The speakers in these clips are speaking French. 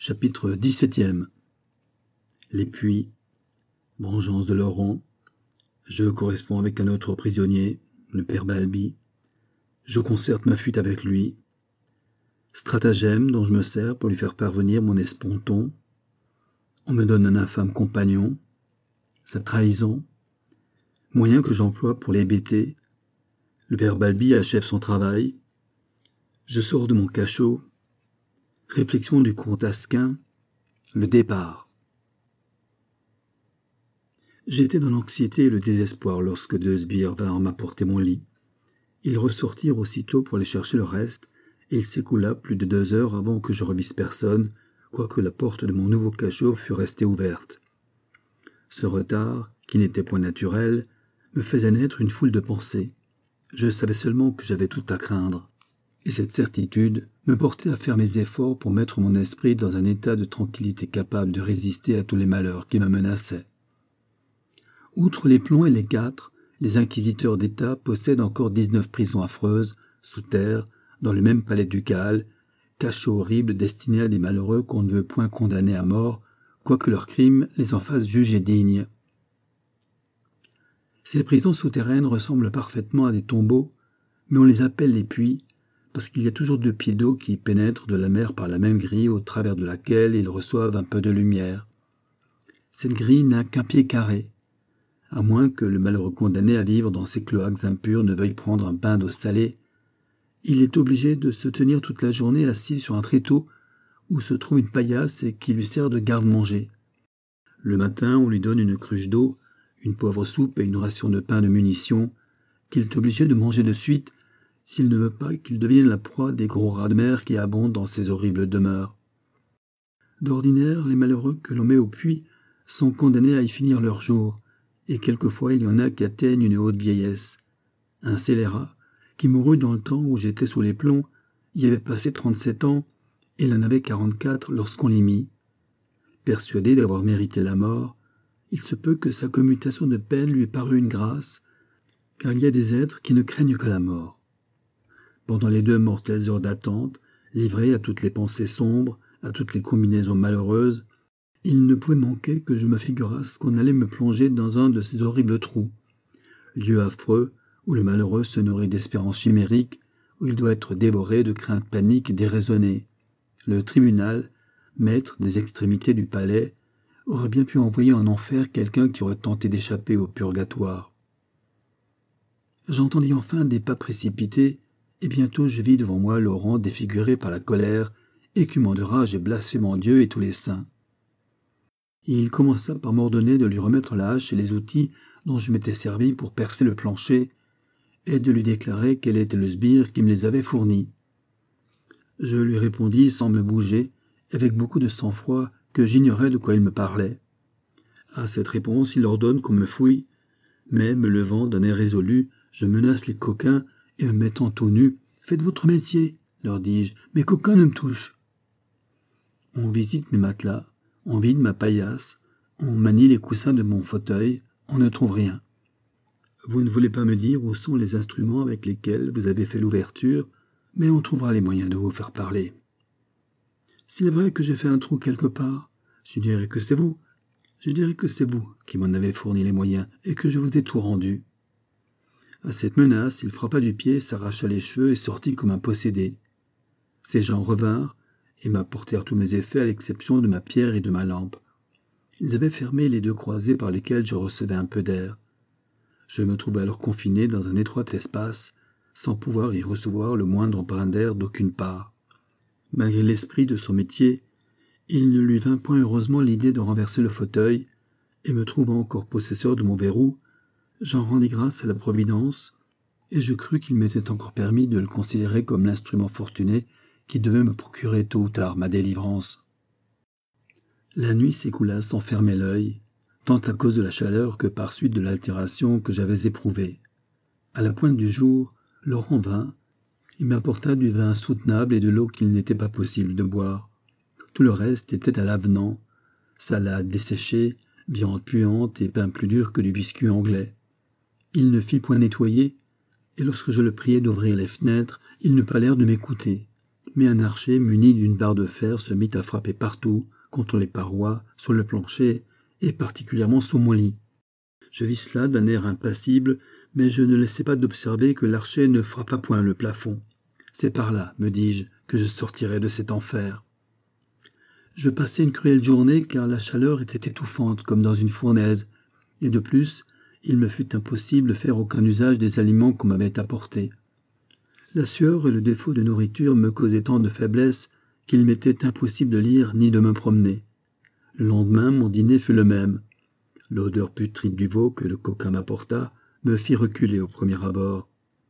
Chapitre 17e. Les puits. Vengeance de Laurent. Je corresponds avec un autre prisonnier, le père Balbi. Je concerte ma fuite avec lui. Stratagème dont je me sers pour lui faire parvenir mon esponton. On me donne un infâme compagnon. Sa trahison. Moyen que j'emploie pour l'hébéter. Le père Balbi achève son travail. Je sors de mon cachot. Réflexion du comte Asquin. Le départ. J'étais dans l'anxiété et le désespoir lorsque deux sbires vinrent m'apporter mon lit. Ils ressortirent aussitôt pour aller chercher le reste, et il s'écoula plus de 2 heures avant que je revisse personne, quoique la porte de mon nouveau cachot fût restée ouverte. Ce retard, qui n'était point naturel, me faisait naître une foule de pensées. Je savais seulement que j'avais tout à craindre. Et cette certitude me portait à faire mes efforts pour mettre mon esprit dans un état de tranquillité capable de résister à tous les malheurs qui me menaçaient. Outre les plombs et les gâtres, les inquisiteurs d'État possèdent encore 19 prisons affreuses, sous terre, dans le même palais ducal, cachots horribles destinés à des malheureux qu'on ne veut point condamner à mort, quoique leurs crimes les en fassent juger dignes. Ces prisons souterraines ressemblent parfaitement à des tombeaux, mais on les appelle les puits, parce qu'il y a toujours 2 pieds d'eau qui pénètrent de la mer par la même grille au travers de laquelle ils reçoivent un peu de lumière. Cette grille n'a qu'un pied carré, à moins que le malheureux condamné à vivre dans ces cloaques impurs ne veuille prendre un bain d'eau salée. Il est obligé de se tenir toute la journée assis sur un tréteau où se trouve une paillasse et qui lui sert de garde-manger. Le matin, on lui donne une cruche d'eau, une pauvre soupe et une ration de pain de munitions, qu'il est obligé de manger de suite s'il ne veut pas qu'il devienne la proie des gros rats de mer qui abondent dans ces horribles demeures. D'ordinaire, les malheureux que l'on met au puits sont condamnés à y finir leur jour, et quelquefois il y en a qui atteignent une haute vieillesse. Un scélérat, qui mourut dans le temps où j'étais sous les plombs, y avait passé 37 ans, et il en avait 44 lorsqu'on l'y mit. Persuadé d'avoir mérité la mort, il se peut que sa commutation de peine lui parut une grâce, car il y a des êtres qui ne craignent que la mort. Pendant les 2 mortelles heures d'attente, livré à toutes les pensées sombres, à toutes les combinaisons malheureuses, il ne pouvait manquer que je me figurasse qu'on allait me plonger dans un de ces horribles trous, lieu affreux où le malheureux se nourrit d'espérances chimériques, où il doit être dévoré de craintes paniques déraisonnées. Le tribunal, maître des extrémités du palais, aurait bien pu envoyer en enfer quelqu'un qui aurait tenté d'échapper au purgatoire. J'entendis enfin des pas précipités, et bientôt je vis devant moi Laurent défiguré par la colère, écumant de rage et blasphémant Dieu et tous les saints. Il commença par m'ordonner de lui remettre la hache et les outils dont je m'étais servi pour percer le plancher, et de lui déclarer quel était le sbire qui me les avait fournis. Je lui répondis sans me bouger, avec beaucoup de sang-froid, que j'ignorais de quoi il me parlait. À cette réponse, il ordonne qu'on me fouille, mais, me levant d'un air résolu, je menace les coquins, et me mettant tout nu, « Faites votre métier, leur dis-je, mais qu'aucun ne me touche. » On visite mes matelas, on vide ma paillasse, on manie les coussins de mon fauteuil, on ne trouve rien. Vous ne voulez pas me dire où sont les instruments avec lesquels vous avez fait l'ouverture, mais on trouvera les moyens de vous faire parler. S'il est vrai que j'ai fait un trou quelque part, je dirais que c'est vous. Je dirais que c'est vous qui m'en avez fourni les moyens et que je vous ai tout rendu. À cette menace, il frappa du pied, s'arracha les cheveux et sortit comme un possédé. Ces gens revinrent et m'apportèrent tous mes effets à l'exception de ma pierre et de ma lampe. Ils avaient fermé les 2 croisées par lesquelles je recevais un peu d'air. Je me trouvais alors confiné dans un étroit espace, sans pouvoir y recevoir le moindre brin d'air d'aucune part. Malgré l'esprit de son métier, il ne lui vint point heureusement l'idée de renverser le fauteuil, et me trouvant encore possesseur de mon verrou, j'en rendis grâce à la Providence, et je crus qu'il m'était encore permis de le considérer comme l'instrument fortuné qui devait me procurer tôt ou tard ma délivrance. La nuit s'écoula sans fermer l'œil, tant à cause de la chaleur que par suite de l'altération que j'avais éprouvée. À la pointe du jour, Laurent vint. Il m'apporta du vin insoutenable et de l'eau qu'il n'était pas possible de boire. Tout le reste était à l'avenant, salade desséchée, viande puante et pain plus dur que du biscuit anglais. Il ne fit point nettoyer, et lorsque je le priai d'ouvrir les fenêtres, il n'eut pas l'air de m'écouter. mais un archer muni d'une barre de fer se mit à frapper partout, contre les parois, sur le plancher, et particulièrement sous mon lit. Je vis cela d'un air impassible, mais je ne laissai pas d'observer que l'archer ne frappa point le plafond. C'est par là, me dis-je, que je sortirai de cet enfer. Je passai une cruelle journée car la chaleur était étouffante comme dans une fournaise, et de plus, il me fut impossible de faire aucun usage des aliments qu'on m'avait apportés. La sueur et le défaut de nourriture me causaient tant de faiblesse qu'il m'était impossible de lire ni de me promener. Le lendemain, mon dîner fut le même. L'odeur putride du veau que le coquin m'apporta me fit reculer au premier abord.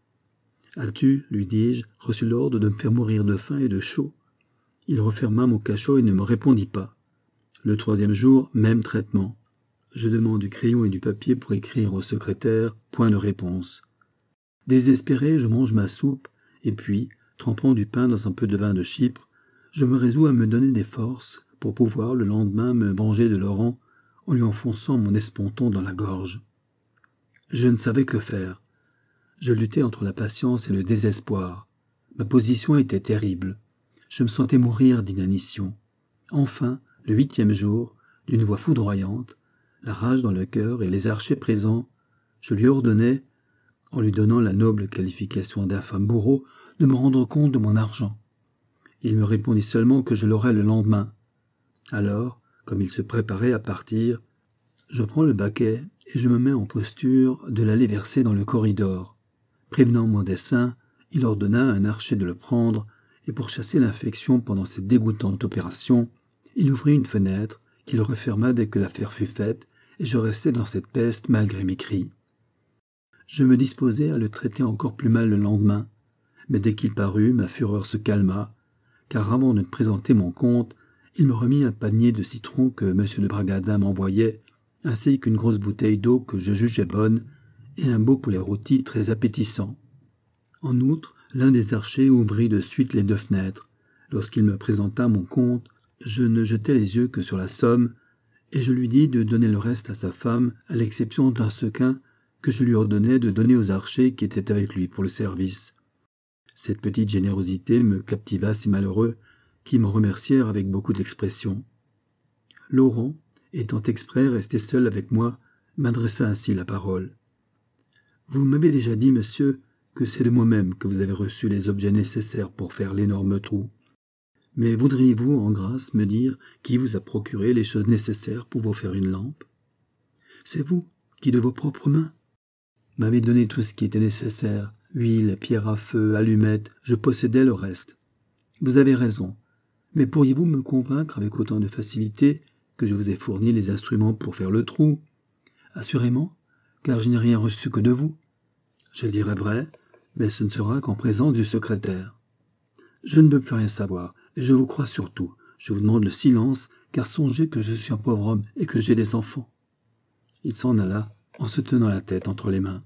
« As-tu, lui dis-je, reçu l'ordre de me faire mourir de faim et de chaud ?» Il referma mon cachot et ne me répondit pas. Le troisième jour, même traitement. Je demande du crayon et du papier pour écrire au secrétaire, point de réponse. Désespéré, je mange ma soupe, et puis, trempant du pain dans un peu de vin de Chypre, je me résous à me donner des forces pour pouvoir le lendemain me venger de Laurent en lui enfonçant mon esponton dans la gorge. Je ne savais que faire. Je luttais entre la patience et le désespoir. Ma position était terrible. Je me sentais mourir d'inanition. Enfin, le 8e jour, d'une voix foudroyante, la rage dans le cœur et les archers présents, je lui ordonnai, en lui donnant la noble qualification d'infâme bourreau, de me rendre compte de mon argent. Il me répondit seulement que je l'aurais le lendemain. Alors, comme il se préparait à partir, je prends le baquet et je me mets en posture de l'aller verser dans le corridor. Prévenant mon dessein, il ordonna à un archer de le prendre, et pour chasser l'infection pendant cette dégoûtante opération, il ouvrit une fenêtre qu'il referma dès que l'affaire fut faite, et je restai dans cette peste malgré mes cris. Je me disposais à le traiter encore plus mal le lendemain, mais dès qu'il parut, ma fureur se calma, car avant de me présenter mon compte, il me remit un panier de citrons que M. de Bragadin m'envoyait, ainsi qu'une grosse bouteille d'eau que je jugeais bonne, et un beau poulet rôti très appétissant. En outre, l'un des archers ouvrit de suite les 2 fenêtres. Lorsqu'il me présenta mon compte, je ne jetai les yeux que sur la somme, et je lui dis de donner le reste à sa femme, à l'exception d'un sequin que je lui ordonnais de donner aux archers qui étaient avec lui pour le service. Cette petite générosité me captiva ces malheureux, qui me remercièrent avec beaucoup d'expression. Laurent, étant exprès resté seul avec moi, m'adressa ainsi la parole. « Vous m'avez déjà dit, monsieur, que c'est de moi-même que vous avez reçu les objets nécessaires pour faire l'énorme trou. Mais voudriez-vous, en grâce, me dire qui vous a procuré les choses nécessaires pour vous faire une lampe? C'est vous, qui de vos propres mains m'avez donné tout ce qui était nécessaire, huile, pierre à feu, allumettes, je possédais le reste. Vous avez raison, mais pourriez-vous me convaincre avec autant de facilité que je vous ai fourni les instruments pour faire le trou? Assurément, car je n'ai rien reçu que de vous. Je dirai vrai, mais ce ne sera qu'en présence du secrétaire. Je ne veux plus rien savoir, et je vous crois surtout. Je vous demande le silence, car songez que je suis un pauvre homme et que j'ai des enfants. Il s'en alla, en se tenant la tête entre les mains.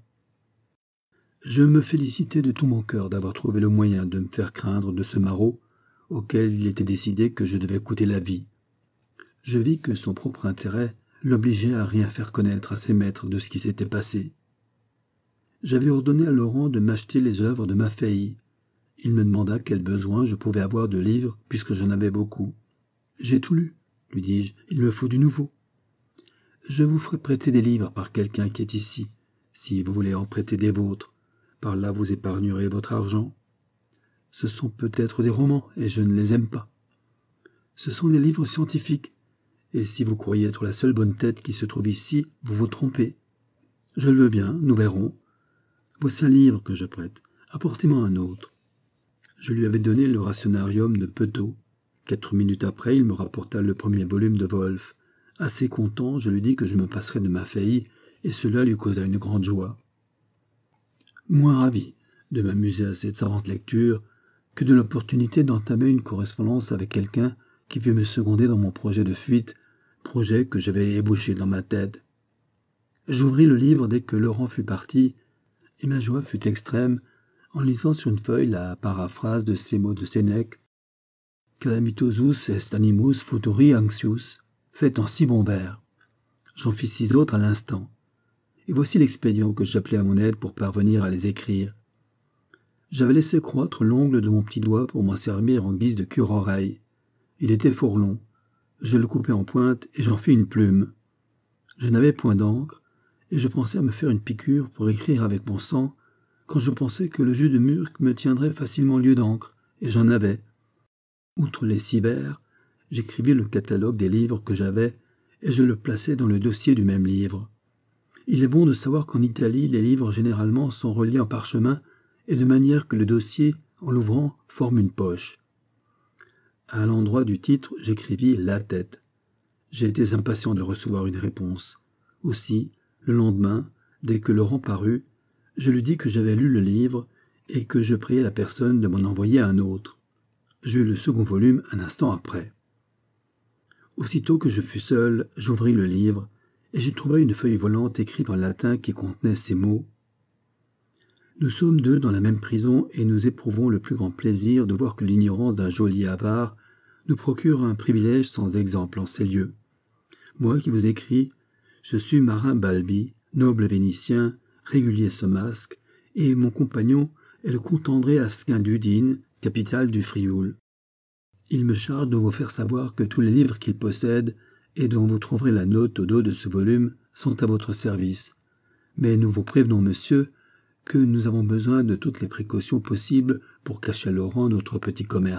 Je me félicitai de tout mon cœur d'avoir trouvé le moyen de me faire craindre de ce maraud, auquel il était décidé que je devais coûter la vie. Je vis que son propre intérêt l'obligeait à rien faire connaître à ses maîtres de ce qui s'était passé. J'avais ordonné à Laurent de m'acheter les œuvres de Maffei. Il me demanda quel besoin je pouvais avoir de livres, puisque j'en avais beaucoup. « J'ai tout lu, lui dis-je, il me faut du nouveau. Je vous ferai prêter des livres par quelqu'un qui est ici, si vous voulez en prêter des vôtres. Par là vous épargnerez votre argent. Ce sont peut-être des romans, et je ne les aime pas. Ce sont des livres scientifiques, et si vous croyez être la seule bonne tête qui se trouve ici, vous vous trompez. Je le veux bien, nous verrons. Voici un livre que je prête. Apportez-moi un autre. » Je lui avais donné le Rationarium de Petot. 4 minutes après, il me rapporta le premier volume de Wolf. Assez content, je lui dis que je me passerais de Maffei, et cela lui causa une grande joie. Moins ravi de m'amuser à cette savante lecture que de l'opportunité d'entamer une correspondance avec quelqu'un qui put me seconder dans mon projet de fuite, projet que j'avais ébauché dans ma tête. J'ouvris le livre dès que Laurent fut parti, et ma joie fut extrême en lisant sur une feuille la paraphrase de ces mots de Sénèque « Calamitosus est animus futuri anxius », faite en 6 bons vers. J'en fis 6 autres à l'instant. Et voici l'expédient que j'appelais à mon aide pour parvenir à les écrire. J'avais laissé croître l'ongle de mon petit doigt pour m'en servir en guise de cure-oreille. Il était fort long. Je le coupai en pointe et j'en fis une plume. Je n'avais point d'encre, et je pensais à me faire une piqûre pour écrire avec mon sang, quand je pensais que le jus de murque me tiendrait facilement lieu d'encre, et j'en avais. Outre les 6 vers, j'écrivis le catalogue des livres que j'avais, et je le plaçai dans le dossier du même livre. Il est bon de savoir qu'en Italie, les livres généralement sont reliés en parchemin, et de manière que le dossier, en l'ouvrant, forme une poche. À l'endroit du titre, j'écrivis « La tête ». J'étais impatient de recevoir une réponse. Aussi, le lendemain, dès que Laurent parut, je lui dis que j'avais lu le livre et que je priais la personne de m'en envoyer un autre. J'eus le second volume un instant après. Aussitôt que je fus seul, j'ouvris le livre et j'y trouvai une feuille volante écrite en latin qui contenait ces mots. « Nous sommes 2 dans la même prison et nous éprouvons le plus grand plaisir de voir que l'ignorance d'un geôlier avare nous procure un privilège sans exemple en ces lieux. Moi qui vous écris, je suis Marin Balbi, noble Vénitien, régulier Somasque, et mon compagnon est le comte André Asquin d'Udine, capitale du Frioul. Il me charge de vous faire savoir que tous les livres qu'il possède, et dont vous trouverez la note au dos de ce volume, sont à votre service. Mais nous vous prévenons, monsieur, que nous avons besoin de toutes les précautions possibles pour cacher à Laurent notre petit commerce. »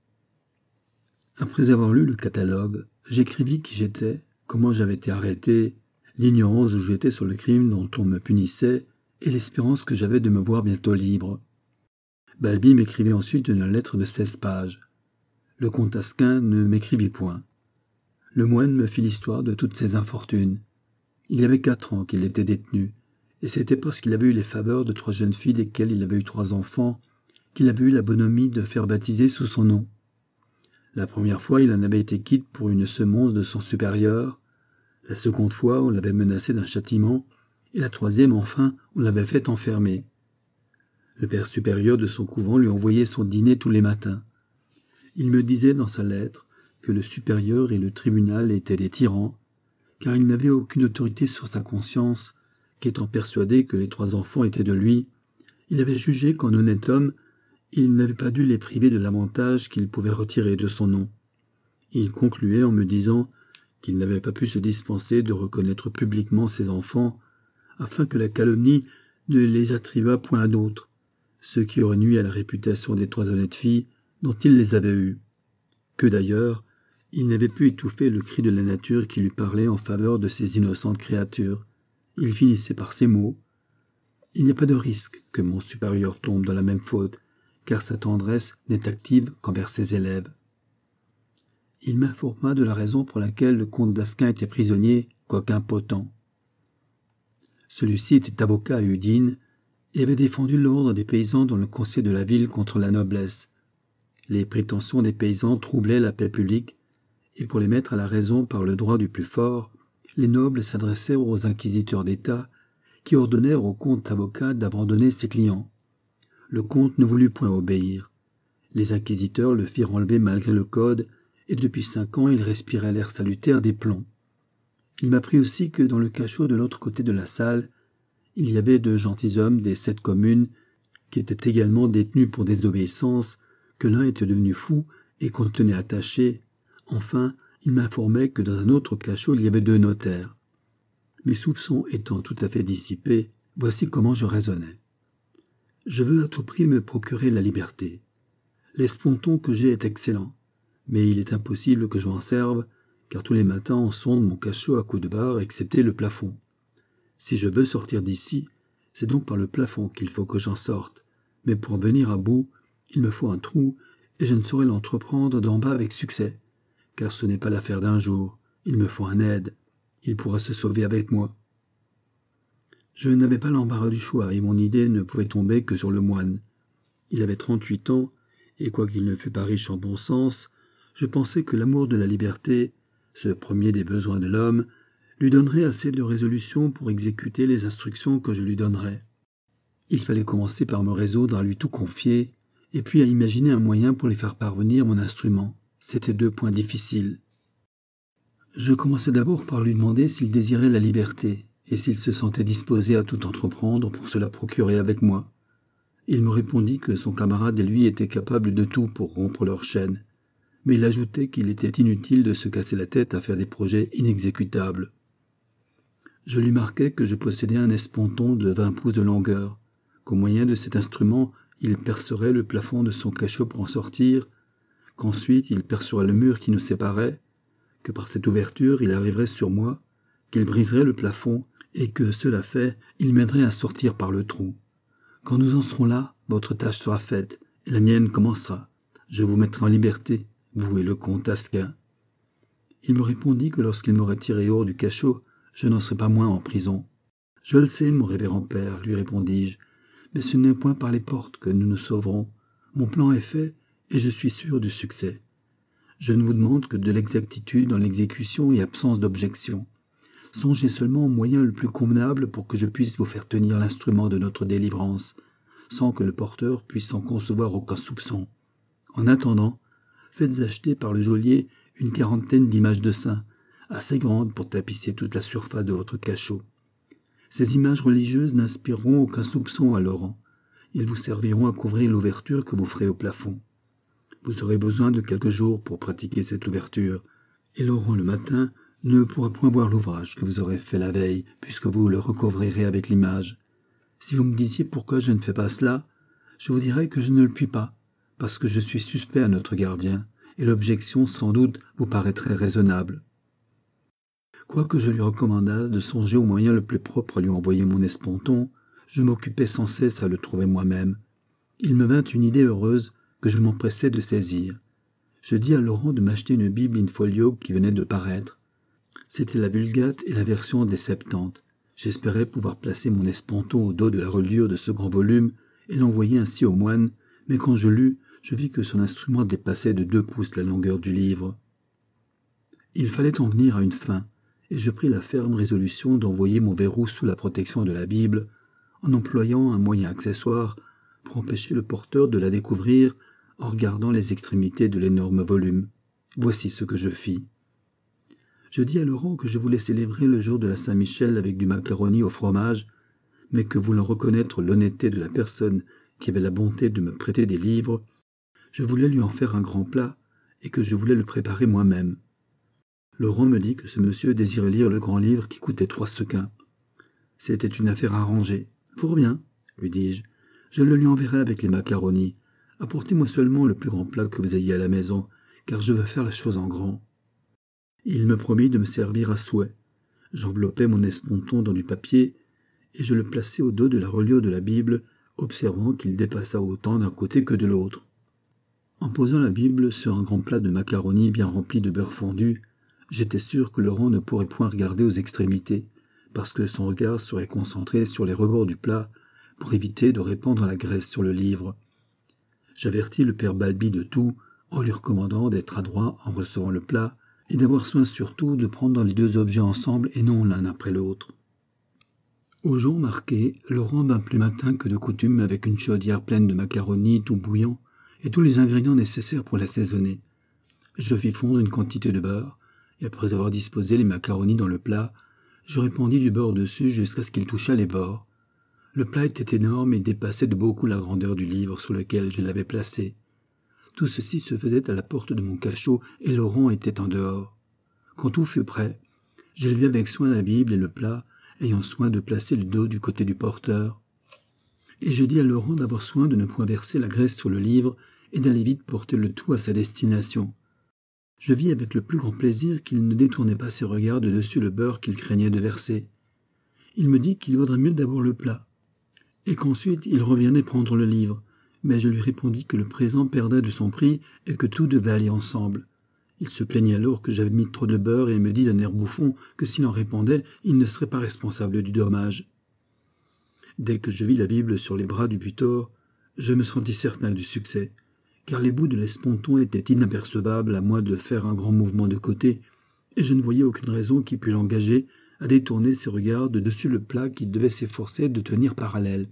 Après avoir lu le catalogue, j'écrivis qui j'étais, comment j'avais été arrêté, l'ignorance où j'étais sur le crime dont on me punissait et l'espérance que j'avais de me voir bientôt libre. Balbi m'écrivit ensuite une lettre de 16 pages. Le comte Asquin ne m'écrivit point. Le moine me fit l'histoire de toutes ses infortunes. Il y avait 4 ans qu'il était détenu, et c'était parce qu'il avait eu les faveurs de 3 jeunes filles desquelles il avait eu 3 enfants qu'il avait eu la bonhomie de faire baptiser sous son nom. La première fois, il en avait été quitte pour une semonce de son supérieur. La seconde fois, on l'avait menacé d'un châtiment, et la troisième, enfin, on l'avait fait enfermer. Le père supérieur de son couvent lui envoyait son dîner tous les matins. Il me disait dans sa lettre que le supérieur et le tribunal étaient des tyrans, car il n'avait aucune autorité sur sa conscience, qu'étant persuadé que les 3 enfants étaient de lui, il avait jugé qu'en honnête homme, il n'avait pas dû les priver de l'avantage qu'il pouvait retirer de son nom. Il concluait en me disant qu'il n'avait pas pu se dispenser de reconnaître publiquement ses enfants, afin que la calomnie ne les attribuât point à d'autres, ce qui aurait nui à la réputation des 3 honnêtes filles dont il les avait eues. Que d'ailleurs, il n'avait pu étouffer le cri de la nature qui lui parlait en faveur de ces innocentes créatures. Il finissait par ces mots. « Il n'y a pas de risque que mon supérieur tombe dans la même faute, car sa tendresse n'est active qu'envers ses élèves. » Il m'informa de la raison pour laquelle le comte d'Asquin était prisonnier, quoique impotent. Celui-ci était avocat à Udine et avait défendu l'ordre des paysans dans le conseil de la ville contre la noblesse. Les prétentions des paysans troublaient la paix publique, et pour les mettre à la raison par le droit du plus fort, les nobles s'adressèrent aux inquisiteurs d'État qui ordonnèrent au comte avocat d'abandonner ses clients. Le comte ne voulut point obéir. Les inquisiteurs le firent enlever malgré le code, et depuis 5 ans il respirait l'air salutaire des plombs. Il m'apprit aussi que dans le cachot de l'autre côté de la salle, il y avait 2 gentilshommes des 7 communes qui étaient également détenus pour désobéissance, que l'un était devenu fou et qu'on tenait attaché. Enfin, il m'informait que dans un autre cachot il y avait 2 notaires. Mes soupçons étant tout à fait dissipés, voici comment je raisonnais. Je veux à tout prix me procurer la liberté. L'esponton que j'ai est excellent, mais il est impossible que je m'en serve, car tous les matins on sonde mon cachot à coups de barre, excepté le plafond. Si je veux sortir d'ici, c'est donc par le plafond qu'il faut que j'en sorte, mais pour en venir à bout, il me faut un trou, et je ne saurais l'entreprendre d'en bas avec succès, car ce n'est pas l'affaire d'un jour, il me faut un aide, il pourra se sauver avec moi. Je n'avais pas l'embarras du choix, et mon idée ne pouvait tomber que sur le moine. Il avait 38 ans, et quoiqu'il ne fût pas riche en bon sens, je pensais que l'amour de la liberté, ce premier des besoins de l'homme, lui donnerait assez de résolution pour exécuter les instructions que je lui donnerais. Il fallait commencer par me résoudre à lui tout confier, et puis à imaginer un moyen pour lui faire parvenir mon instrument. C'étaient 2 points difficiles. Je commençai d'abord par lui demander s'il désirait la liberté, et s'il se sentait disposé à tout entreprendre pour se la procurer avec moi. Il me répondit que son camarade et lui étaient capables de tout pour rompre leur chaîne, mais il ajoutait qu'il était inutile de se casser la tête à faire des projets inexécutables. Je lui marquai que je possédais un esponton de 20 pouces de longueur, qu'au moyen de cet instrument, il percerait le plafond de son cachot pour en sortir, qu'ensuite il percerait le mur qui nous séparait, que par cette ouverture il arriverait sur moi, qu'il briserait le plafond, et que, cela fait, il m'aiderait à sortir par le trou. Quand nous en serons là, votre tâche sera faite, et la mienne commencera. Je vous mettrai en liberté, vous et le comte Asquin. Il me répondit que lorsqu'il m'aurait tiré hors du cachot, je n'en serais pas moins en prison. Je le sais, mon révérend père, lui répondis-je, mais ce n'est point par les portes que nous nous sauverons. Mon plan est fait, et je suis sûr du succès. Je ne vous demande que de l'exactitude dans l'exécution et absence d'objection. Songez seulement au moyen le plus convenable pour que je puisse vous faire tenir l'instrument de notre délivrance, sans que le porteur puisse en concevoir aucun soupçon. En attendant, faites acheter par le geôlier une 40aine d'images de saints, assez grandes pour tapisser toute la surface de votre cachot. Ces images religieuses n'inspireront aucun soupçon à Laurent. Ils vous serviront à couvrir l'ouverture que vous ferez au plafond. Vous aurez besoin de quelques jours pour pratiquer cette ouverture, et Laurent, le matin, ne pourra point voir l'ouvrage que vous aurez fait la veille, puisque vous le recouvrirez avec l'image. Si vous me disiez pourquoi je ne fais pas cela, je vous dirais que je ne le puis pas, parce que je suis suspect à notre gardien, et l'objection sans doute vous paraîtrait raisonnable. Quoique je lui recommandasse de songer au moyen le plus propre à lui envoyer mon esponton, je m'occupais sans cesse à le trouver moi-même. Il me vint une idée heureuse que je m'empressais de saisir. Je dis à Laurent de m'acheter une Bible in folio qui venait de paraître. C'était la Vulgate et la version des 70. J'espérais pouvoir placer mon esponton au dos de la reliure de ce grand volume et l'envoyer ainsi au moine, mais quand je lus, je vis que son instrument dépassait de 2 pouces la longueur du livre. Il fallait en venir à une fin, et je pris la ferme résolution d'envoyer mon verrou sous la protection de la Bible, en employant un moyen accessoire pour empêcher le porteur de la découvrir en regardant les extrémités de l'énorme volume. Voici ce que je fis. Je dis à Laurent que je voulais célébrer le jour de la Saint-Michel avec du macaroni au fromage, mais que voulant reconnaître l'honnêteté de la personne qui avait la bonté de me prêter des livres, je voulais lui en faire un grand plat et que je voulais le préparer moi-même. Laurent me dit que ce monsieur désirait lire le grand livre qui coûtait 3 sequins. C'était une affaire arrangée. Fort bien, lui dis-je. Je le lui enverrai avec les macaronis. Apportez-moi seulement le plus grand plat que vous ayez à la maison, car je veux faire la chose en grand. Il me promit de me servir à souhait. J'enveloppai mon esponton dans du papier et je le plaçai au dos de la reliure de la Bible, observant qu'il dépassa autant d'un côté que de l'autre. En posant la Bible sur un grand plat de macaroni bien rempli de beurre fondu, j'étais sûr que Laurent ne pourrait point regarder aux extrémités, parce que son regard serait concentré sur les rebords du plat pour éviter de répandre la graisse sur le livre. J'avertis le père Balbi de tout, en lui recommandant d'être adroit en recevant le plat, et d'avoir soin surtout de prendre les 2 objets ensemble et non l'un après l'autre. Au jour marqué, Laurent vint plus matin que de coutume avec une chaudière pleine de macaroni tout bouillant et tous les ingrédients nécessaires pour l'assaisonner. Je fis fondre une quantité de beurre, et après avoir disposé les macaronis dans le plat, je répandis du beurre dessus jusqu'à ce qu'il touchât les bords. Le plat était énorme et dépassait de beaucoup la grandeur du livre sur lequel je l'avais placé. Tout ceci se faisait à la porte de mon cachot et Laurent était en dehors. Quand tout fut prêt, j'élevai avec soin la Bible et le plat, ayant soin de placer le dos du côté du porteur. Et je dis à Laurent d'avoir soin de ne point verser la graisse sur le livre et d'aller vite porter le tout à sa destination. Je vis avec le plus grand plaisir qu'il ne détournait pas ses regards de dessus le beurre qu'il craignait de verser. Il me dit qu'il vaudrait mieux d'abord le plat, et qu'ensuite il reviendrait prendre le livre, mais je lui répondis que le présent perdrait de son prix et que tout devait aller ensemble. Il se plaignait alors que j'avais mis trop de beurre et me dit d'un air bouffon que s'il en répandait, il ne serait pas responsable du dommage. Dès que je vis la Bible sur les bras du butor, je me sentis certain du succès, car les bouts de l'esponton étaient inapercevables à moins de faire un grand mouvement de côté, et je ne voyais aucune raison qui pût l'engager à détourner ses regards de dessus le plat qu'il devait s'efforcer de tenir parallèle.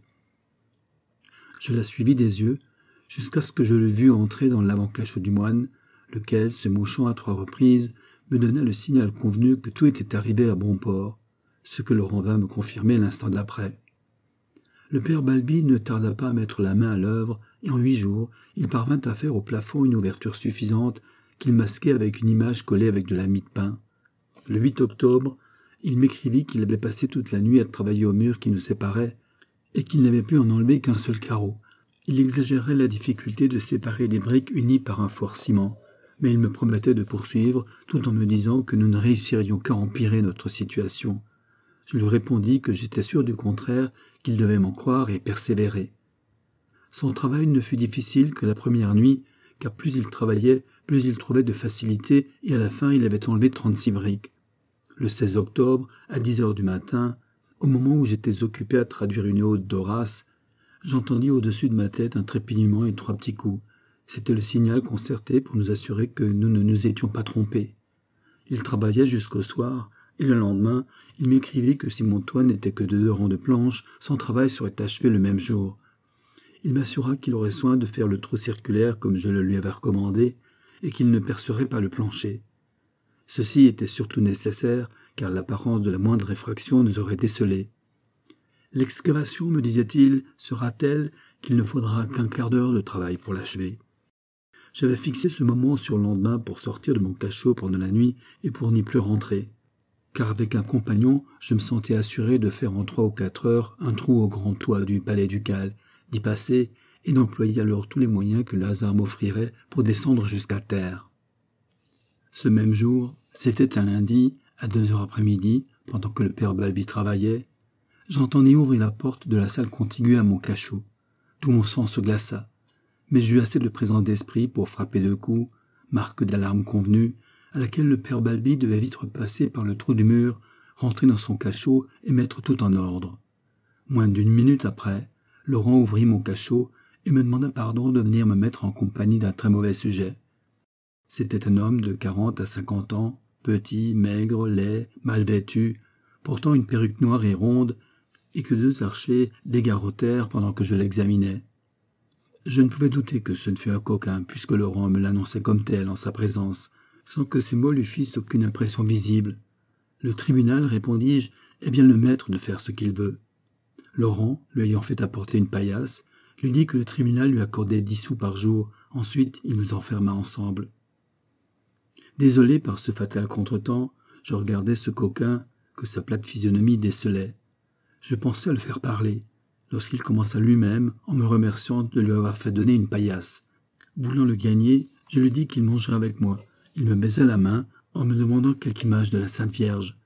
Je la suivis des yeux, jusqu'à ce que je le vis entrer dans l'avant-cachot du moine, lequel, se mouchant à 3 reprises, me donna le signal convenu que tout était arrivé à bon port, ce que Laurent vint me confirmer l'instant d'après. Le père Balbi ne tarda pas à mettre la main à l'œuvre, et en 8 jours, il parvint à faire au plafond une ouverture suffisante qu'il masquait avec une image collée avec de la mie de pain. Le 8 octobre, il m'écrivit qu'il avait passé toute la nuit à travailler au mur qui nous séparait, et qu'il n'avait pu en enlever qu'un seul carreau. Il exagérait la difficulté de séparer des briques unies par un fort ciment, mais il me promettait de poursuivre, tout en me disant que nous ne réussirions qu'à empirer notre situation. Je lui répondis que j'étais sûr du contraire, qu'il devait m'en croire et persévérer. Son travail ne fut difficile que la première nuit, car plus il travaillait, plus il trouvait de facilité, et à la fin il avait enlevé 36 briques. Le 16 octobre, à 10 heures du matin, au moment où j'étais occupé à traduire une ode d'Horace, j'entendis au-dessus de ma tête un trépignement et 3 petits coups. C'était le signal concerté pour nous assurer que nous ne nous étions pas trompés. Il travaillait jusqu'au soir, et le lendemain, il m'écrivit que si mon toit n'était que de 2 rangs de planches, son travail serait achevé le même jour. Il m'assura qu'il aurait soin de faire le trou circulaire comme je le lui avais recommandé, et qu'il ne percerait pas le plancher. Ceci était surtout nécessaire, car l'apparence de la moindre effraction nous aurait décelés. L'excavation, me disait-il, sera telle qu'il ne faudra qu'un quart d'heure de travail pour l'achever. J'avais fixé ce moment sur le lendemain pour sortir de mon cachot pendant la nuit et pour n'y plus rentrer. Car avec un compagnon, je me sentais assuré de faire en 3 ou 4 heures un trou au grand toit du palais ducal, d'y passer et d'employer alors tous les moyens que le hasard m'offrirait pour descendre jusqu'à terre. Ce même jour, c'était un lundi, à 2 heures après-midi, pendant que le père Balbi travaillait, j'entendis ouvrir la porte de la salle contiguë à mon cachot. Tout mon sang se glaça, mais j'eus assez de présence d'esprit pour frapper 2 coups, marque d'alarme convenue, à laquelle le père Balbi devait vite repasser par le trou du mur, rentrer dans son cachot et mettre tout en ordre. Moins d'1 minute après, Laurent ouvrit mon cachot et me demanda pardon de venir me mettre en compagnie d'un très mauvais sujet. C'était un homme de 40 à 50 ans, petit, maigre, laid, mal vêtu, portant une perruque noire et ronde, et que 2 archers dégarrotèrent pendant que je l'examinais. Je ne pouvais douter que ce ne fût un coquin, puisque Laurent me l'annonçait comme tel en sa présence, sans que ces mots lui fissent aucune impression visible. Le tribunal, répondis-je, est bien le maître de faire ce qu'il veut. Laurent, lui ayant fait apporter une paillasse, lui dit que le tribunal lui accordait 10 sous par jour. Ensuite, il nous enferma ensemble. Désolé par ce fatal contretemps, je regardais ce coquin que sa plate physionomie décelait. Je pensais à le faire parler, lorsqu'il commença lui-même en me remerciant de lui avoir fait donner une paillasse. Voulant le gagner, je lui dis qu'il mangerait avec moi. Il me baisa la main en me demandant quelque image de la Sainte Vierge.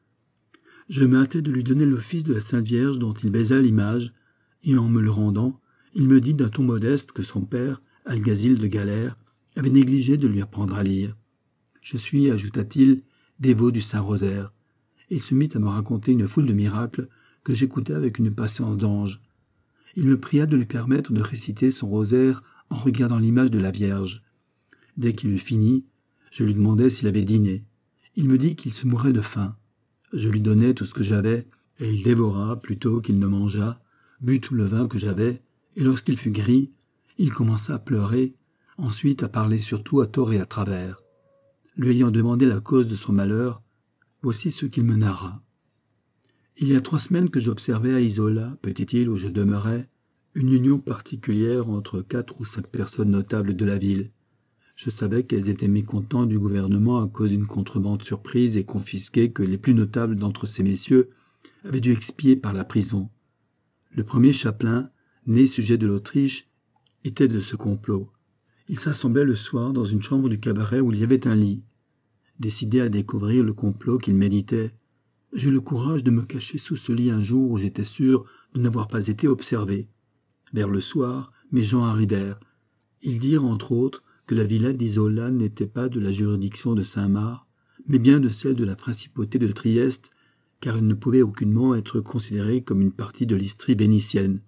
Je me hâtai de lui donner l'office de la Sainte Vierge dont il baisa l'image, et en me le rendant, il me dit d'un ton modeste que son père, Alguazil de Galère, avait négligé de lui apprendre à lire. Je suis, ajouta-t-il, dévot du Saint-Rosaire. Et il se mit à me raconter une foule de miracles que j'écoutais avec une patience d'ange. Il me pria de lui permettre de réciter son rosaire en regardant l'image de la Vierge. Dès qu'il eut fini, je lui demandai s'il avait dîné. Il me dit qu'il se mourait de faim. Je lui donnai tout ce que j'avais, et il dévora plutôt qu'il ne mangea, but tout le vin que j'avais, et lorsqu'il fut gris, il commença à pleurer, ensuite à parler surtout à tort et à travers. Lui ayant demandé la cause de son malheur, voici ce qu'il me narra. Il y a 3 semaines que j'observais à Isola, petite île où je demeurais, une union particulière entre 4 ou 5 personnes notables de la ville. Je savais qu'elles étaient mécontentes du gouvernement à cause d'une contrebande surprise et confisquée que les plus notables d'entre ces messieurs avaient dû expier par la prison. Le premier chapelain, né sujet de l'Autriche, était de ce complot. Il s'assemblait le soir dans une chambre du cabaret où il y avait un lit. Décidé à découvrir le complot qu'il méditait, j'eus le courage de me cacher sous ce lit un jour où j'étais sûr de n'avoir pas été observé. Vers le soir, mes gens arrivèrent. Ils dirent, entre autres, que la villa d'Isola n'était pas de la juridiction de Saint-Marc, mais bien de celle de la principauté de Trieste, car elle ne pouvait aucunement être considérée comme une partie de l'Istrie vénitienne.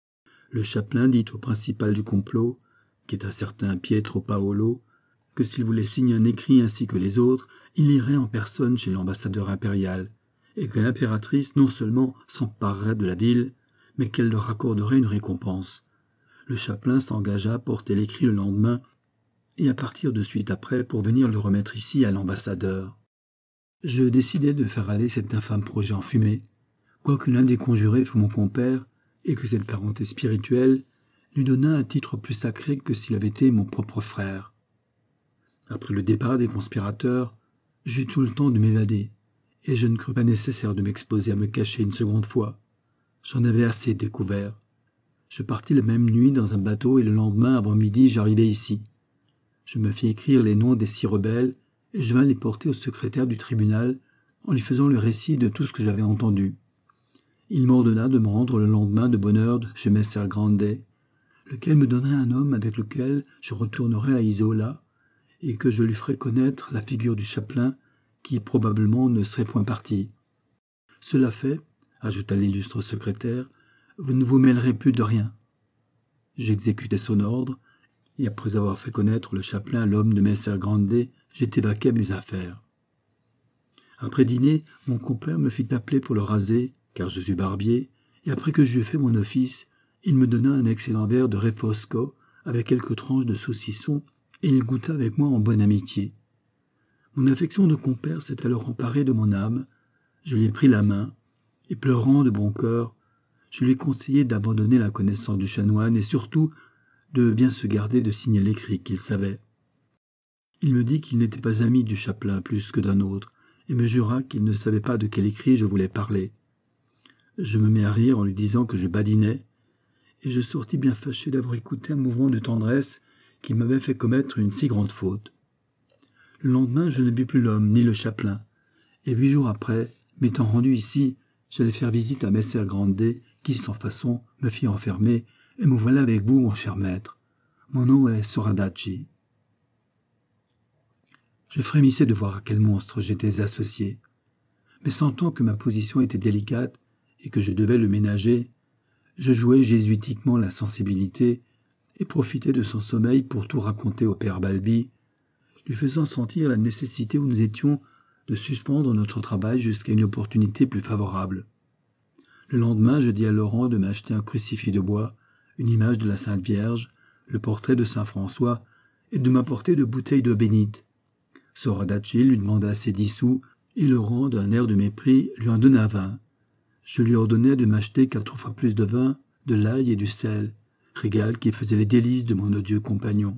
Le chapelain dit au principal du complot, qui est un certain Pietro Paolo, que s'il voulait signer un écrit ainsi que les autres, il irait en personne chez l'ambassadeur impérial, et que l'impératrice non seulement s'emparerait de la ville, mais qu'elle leur accorderait une récompense. Le chapelain s'engagea à porter l'écrit le lendemain, et à partir de suite après pour venir le remettre ici à l'ambassadeur. Je décidai de faire aller cet infâme projet en fumée, quoique l'un des conjurés fût mon compère, et que cette parenté spirituelle lui donna un titre plus sacré que s'il avait été mon propre frère. Après le départ des conspirateurs, j'eus tout le temps de m'évader, et je ne crus pas nécessaire de m'exposer à me cacher une seconde fois. J'en avais assez découvert. Je partis la même nuit dans un bateau et le lendemain, avant midi, j'arrivai ici. Je me fis écrire les noms des 6 rebelles et je vins les porter au secrétaire du tribunal en lui faisant le récit de tout ce que j'avais entendu. Il m'ordonna de me rendre le lendemain de bonne heure chez Messer Grande, lequel me donnerait un homme avec lequel je retournerais à Isola et que je lui ferais connaître la figure du chapelain qui probablement ne serait point parti. Cela fait, ajouta l'illustre secrétaire, vous ne vous mêlerez plus de rien. J'exécutai son ordre, et après avoir fait connaître le chapelain à l'homme de Messer Grande, j'évacuai mes affaires. Après dîner, mon compère me fit appeler pour le raser, car je suis barbier, et après que j'eus fait mon office, il me donna un excellent verre de refosco avec quelques tranches de saucisson, et il goûta avec moi en bonne amitié. Mon affection de compère s'est alors emparée de mon âme, je lui ai pris la main, et pleurant de bon cœur, je lui ai conseillé d'abandonner la connaissance du chanoine et surtout de bien se garder de signer l'écrit qu'il savait. Il me dit qu'il n'était pas ami du chapelain plus que d'un autre, et me jura qu'il ne savait pas de quel écrit je voulais parler. Je me mis à rire en lui disant que je badinais, et je sortis bien fâché d'avoir écouté un mouvement de tendresse qui m'avait fait commettre une si grande faute. Le lendemain, je ne vis plus l'homme ni le chapelain, et 8 jours après, m'étant rendu ici, j'allais faire visite à Messer Grande, qui, sans façon, me fit enfermer, et me voilà avec vous, mon cher maître. Mon nom est Soradaci. Je frémissais de voir à quel monstre j'étais associé, mais sentant que ma position était délicate et que je devais le ménager, je jouais jésuitiquement la sensibilité et profitais de son sommeil pour tout raconter au père Balbi, lui faisant sentir la nécessité où nous étions de suspendre notre travail jusqu'à une opportunité plus favorable. Le lendemain, je dis à Laurent de m'acheter un crucifix de bois, une image de la Sainte Vierge, le portrait de saint François, et de m'apporter 2 bouteilles d'eau bénite. Soradaci lui demanda ses 10 sous, et Laurent, d'un air de mépris, lui en donna 20. Je lui ordonnai de m'acheter 4 fois plus de vin, de l'ail et du sel, régal qui faisait les délices de mon odieux compagnon.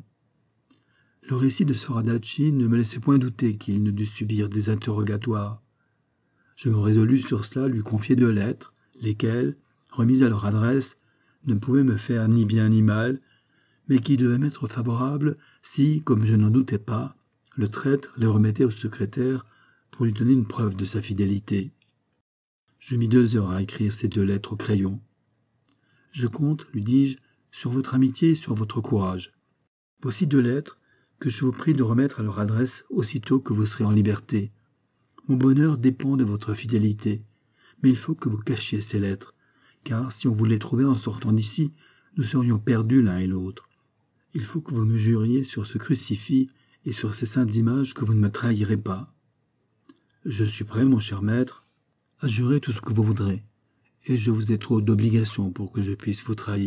Le récit de Soradaci ne me laissait point douter qu'il ne dût subir des interrogatoires. Je me résolus sur cela à lui confier 2 lettres, lesquelles, remises à leur adresse, ne pouvaient me faire ni bien ni mal, mais qui devaient m'être favorables si, comme je n'en doutais pas, le traître les remettait au secrétaire pour lui donner une preuve de sa fidélité. Je mis 2 heures à écrire ces 2 lettres au crayon. « Je compte, lui dis-je, sur votre amitié et sur votre courage. Voici 2 lettres que je vous prie de remettre à leur adresse aussitôt que vous serez en liberté. Mon bonheur dépend de votre fidélité, mais il faut que vous cachiez ces lettres, car si on vous les trouvait en sortant d'ici, nous serions perdus l'un et l'autre. Il faut que vous me juriez sur ce crucifix et sur ces saintes images que vous ne me trahirez pas. Je suis prêt, mon cher maître, à jurer tout ce que vous voudrez, et je vous ai trop d'obligations pour que je puisse vous trahir. »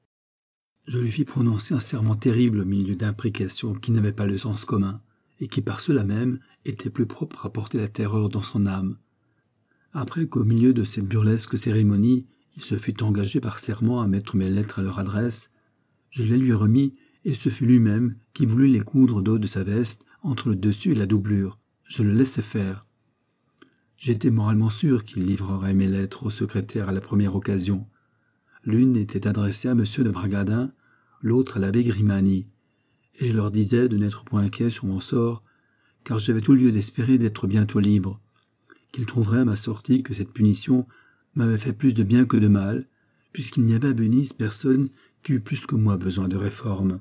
Je lui fis prononcer un serment terrible au milieu d'imprécations qui n'avaient pas le sens commun, et qui par cela même étaient plus propres à porter la terreur dans son âme. Après qu'au milieu de cette burlesque cérémonie, il se fut engagé par serment à mettre mes lettres à leur adresse, je les lui remis, et ce fut lui-même qui voulut les coudre d'eau de sa veste entre le dessus et la doublure. Je le laissai faire. J'étais moralement sûr qu'il livrerait mes lettres au secrétaire à la première occasion. L'une était adressée à M. de Bragadin, l'autre à l'abbé Grimani, et je leur disais de n'être point inquiets sur mon sort, car j'avais tout lieu d'espérer d'être bientôt libre, qu'ils trouveraient à ma sortie que cette punition m'avait fait plus de bien que de mal, puisqu'il n'y avait à Venise personne qui eût plus que moi besoin de réforme.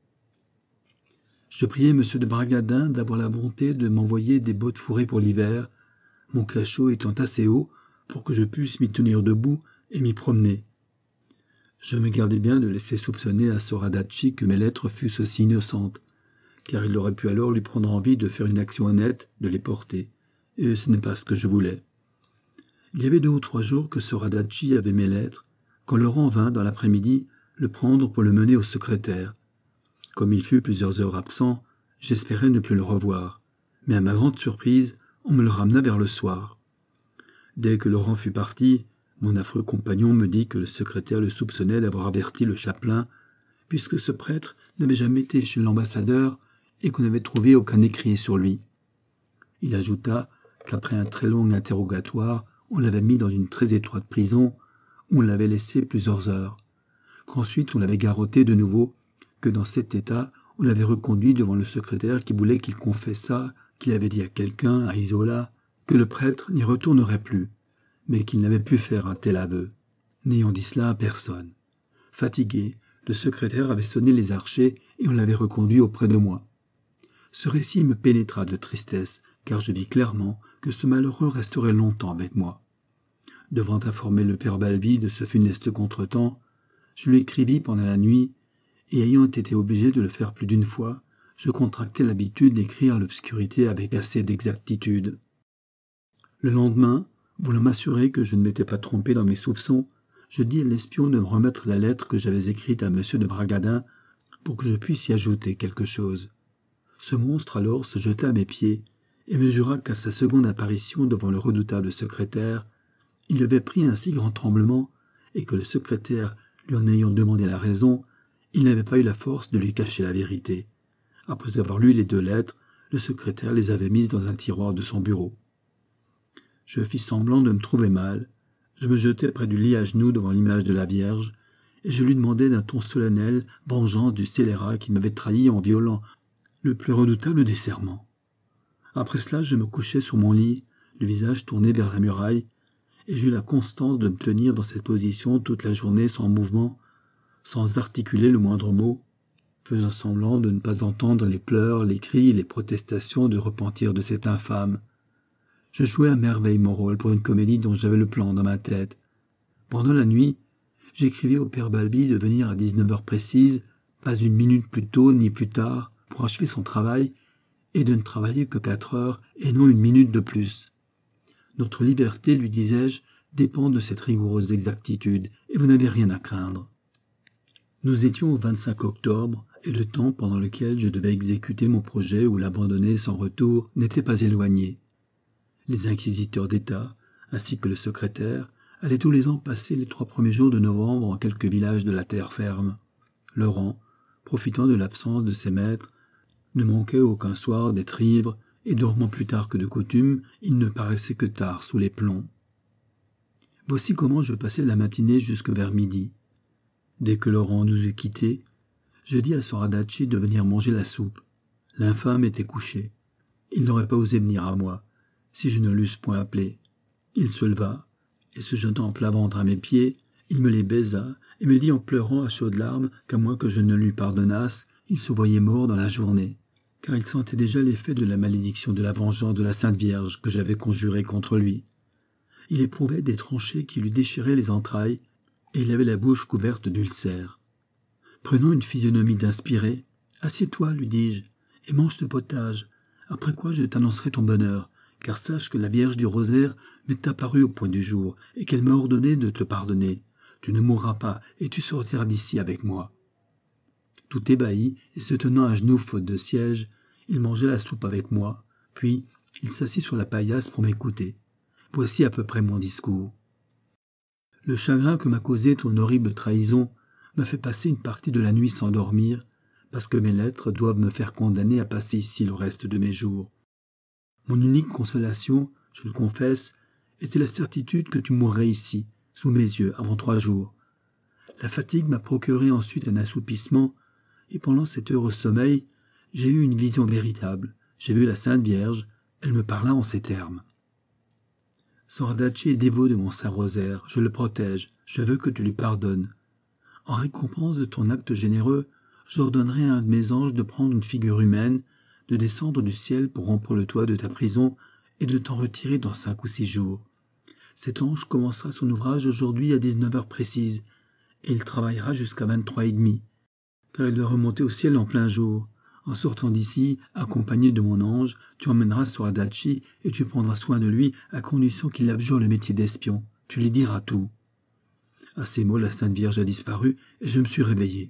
Je priai M. de Bragadin d'avoir la bonté de m'envoyer des bottes fourrées pour l'hiver, mon cachot étant assez haut pour que je puisse m'y tenir debout et m'y promener. Je me gardai bien de laisser soupçonner à Soradaci que mes lettres fussent aussi innocentes, car il aurait pu alors lui prendre envie de faire une action honnête, de les porter, et ce n'est pas ce que je voulais. Il y avait 2 ou 3 jours que Soradaci avait mes lettres, quand Laurent vint, dans l'après-midi, le prendre pour le mener au secrétaire. Comme il fut plusieurs heures absent, j'espérais ne plus le revoir, mais à ma grande surprise, on me le ramena vers le soir. Dès que Laurent fut parti, Mon affreux compagnon me dit que le secrétaire le soupçonnait d'avoir averti le chapelain, puisque ce prêtre n'avait jamais été chez l'ambassadeur et qu'on n'avait trouvé aucun écrit sur lui. Il ajouta qu'après un très long interrogatoire, on l'avait mis dans une très étroite prison où on l'avait laissé plusieurs heures, qu'ensuite on l'avait garrotté de nouveau, que dans cet état, on l'avait reconduit devant le secrétaire qui voulait qu'il confessât qu'il avait dit à quelqu'un, à Isola, que le prêtre n'y retournerait plus, mais qu'il n'avait pu faire un tel aveu, n'ayant dit cela à personne. Fatigué, le secrétaire avait sonné les archers et on l'avait reconduit auprès de moi. Ce récit me pénétra de tristesse, car je vis clairement que ce malheureux resterait longtemps avec moi. Devant informer le père Balbi de ce funeste contretemps, je lui écrivis pendant la nuit, et ayant été obligé de le faire plus d'une fois, je contractai l'habitude d'écrire à l'obscurité avec assez d'exactitude. Le lendemain, voulant m'assurer que je ne m'étais pas trompé dans mes soupçons, je dis à l'espion de me remettre la lettre que j'avais écrite à M. de Bragadin pour que je puisse y ajouter quelque chose. Ce monstre alors se jeta à mes pieds et me jura qu'à sa seconde apparition devant le redoutable secrétaire, il avait pris un si grand tremblement et que le secrétaire, lui en ayant demandé la raison, il n'avait pas eu la force de lui cacher la vérité. Après avoir lu les 2 lettres, le secrétaire les avait mises dans un tiroir de son bureau. Je fis semblant de me trouver mal, je me jetai près du lit à genoux devant l'image de la Vierge, et je lui demandai d'un ton solennel vengeance du scélérat qui m'avait trahi en violant le plus redoutable des serments. Après cela, je me couchai sur mon lit, le visage tourné vers la muraille, et j'eus la constance de me tenir dans cette position toute la journée sans mouvement, sans articuler le moindre mot, faisant semblant de ne pas entendre les pleurs, les cris et les protestations de repentir de cet infâme. Je jouais à merveille mon rôle pour une comédie dont j'avais le plan dans ma tête. Pendant la nuit, j'écrivis au père Balbi de venir à 19 heures précises, pas une minute plus tôt ni plus tard, pour achever son travail, et de ne travailler que 4 heures et non une minute de plus. Notre liberté, lui disais-je, dépend de cette rigoureuse exactitude, et vous n'avez rien à craindre. Nous étions au 25 octobre, et le temps pendant lequel je devais exécuter mon projet ou l'abandonner sans retour n'était pas éloigné. Les inquisiteurs d'État, ainsi que le secrétaire, allaient tous les ans passer les 3 premiers jours de novembre en quelques villages de la terre ferme. Laurent, profitant de l'absence de ses maîtres, ne manquait aucun soir d'être ivre, et dormant plus tard que de coutume, il ne paraissait que tard sous les plombs. Voici comment je passai la matinée jusque vers midi. Dès que Laurent nous eut quittés, je dis à Soradaci de venir manger la soupe. L'infâme était couché. Il n'aurait pas osé venir à moi, si je ne l'eusse point appelé. Il se leva, et se jetant en plat ventre à mes pieds, il me les baisa, et me dit en pleurant à chaudes larmes qu'à moins que je ne lui pardonnasse, il se voyait mort dans la journée, car il sentait déjà l'effet de la malédiction de la vengeance de la Sainte Vierge que j'avais conjurée contre lui. Il éprouvait des tranchées qui lui déchiraient les entrailles, et il avait la bouche couverte d'ulcères. Prenant une physionomie d'inspiré, « Assieds-toi, lui dis-je, et mange ce potage, après quoi je t'annoncerai ton bonheur, car sache que la Vierge du Rosaire m'est apparue au point du jour, et qu'elle m'a ordonné de te pardonner. Tu ne mourras pas, et tu sortiras d'ici avec moi. » Tout ébahi, et se tenant à genoux faute de siège, il mangeait la soupe avec moi, puis il s'assit sur la paillasse pour m'écouter. Voici à peu près mon discours. Le chagrin que m'a causé ton horrible trahison m'a fait passer une partie de la nuit sans dormir, parce que mes lettres doivent me faire condamner à passer ici le reste de mes jours. Mon unique consolation, je le confesse, était la certitude que tu mourrais ici, sous mes yeux, avant 3 jours. La fatigue m'a procuré ensuite un assoupissement, et pendant cet heureux sommeil, j'ai eu une vision véritable. J'ai vu la Sainte Vierge, elle me parla en ces termes. Soradaci est dévot de mon Saint-Rosaire, je le protège, je veux que tu lui pardonnes. En récompense de ton acte généreux, j'ordonnerai à un de mes anges de prendre une figure humaine, de descendre du ciel pour rompre le toit de ta prison et de t'en retirer dans 5 ou 6 jours. Cet ange commencera son ouvrage aujourd'hui à 19 heures précises, et il travaillera jusqu'à 23h30, car il doit remonter au ciel en plein jour. En sortant d'ici, accompagné de mon ange, tu emmèneras Soradaci et tu prendras soin de lui à condition qu'il abjure le métier d'espion. Tu lui diras tout. À ces mots, la Sainte Vierge a disparu et je me suis réveillé.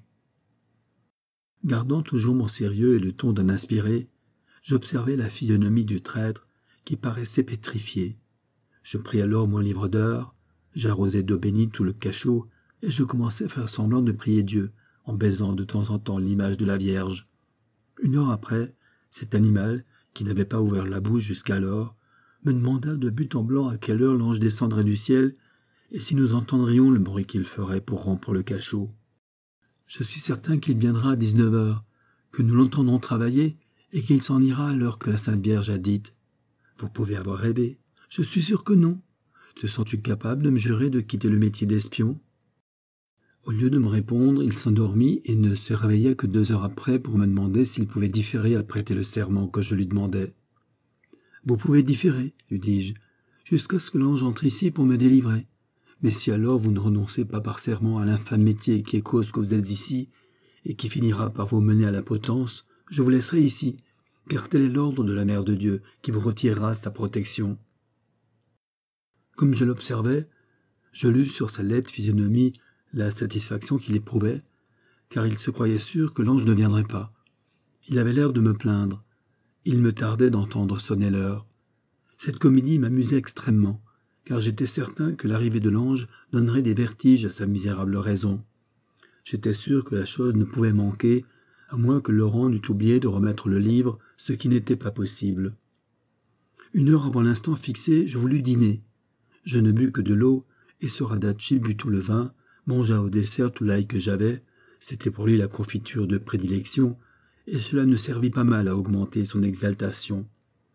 Gardant toujours mon sérieux et le ton d'un inspiré, j'observais la physionomie du traître qui paraissait pétrifié. Je pris alors mon livre d'heures, J'arrosai d'eau bénite tout le cachot, et je commençai à faire semblant de prier Dieu, en baisant de temps en temps l'image de la Vierge. 1 heure après, cet animal, qui n'avait pas ouvert la bouche jusqu'alors, me demanda de but en blanc à quelle heure l'ange descendrait du ciel, et si nous entendrions le bruit qu'il ferait pour rompre le cachot. Je suis certain qu'il viendra à 19 heures, que nous l'entendrons travailler, et qu'il s'en ira à l'heure que la Sainte Vierge a dite. Vous pouvez avoir rêvé. Je suis sûr que non. Te sens-tu capable de me jurer de quitter le métier d'espion ? Au lieu de me répondre, il s'endormit et ne se réveilla que 2 heures après pour me demander s'il pouvait différer à prêter le serment que je lui demandais. « Vous pouvez différer, lui dis-je, jusqu'à ce que l'ange entre ici pour me délivrer. Mais si alors vous ne renoncez pas par serment à l'infâme métier qui est cause que vous êtes ici, et qui finira par vous mener à la potence, je vous laisserai ici, car tel est l'ordre de la Mère de Dieu, qui vous retirera sa protection. » Comme je l'observais, je lus sur sa laide physionomie la satisfaction qu'il éprouvait, car il se croyait sûr que l'ange ne viendrait pas. Il avait l'air de me plaindre. Il me tardait d'entendre sonner l'heure. Cette comédie m'amusait extrêmement, car j'étais certain que l'arrivée de l'ange donnerait des vertiges à sa misérable raison. J'étais sûr que la chose ne pouvait manquer, à moins que Laurent n'eût oublié de remettre le livre, ce qui n'était pas possible. 1 heure avant l'instant fixé, je voulus dîner. Je ne bus que de l'eau, et Soradaci but tout le vin, mangea au dessert tout l'ail que j'avais, c'était pour lui la confiture de prédilection, et cela ne servit pas mal à augmenter son exaltation.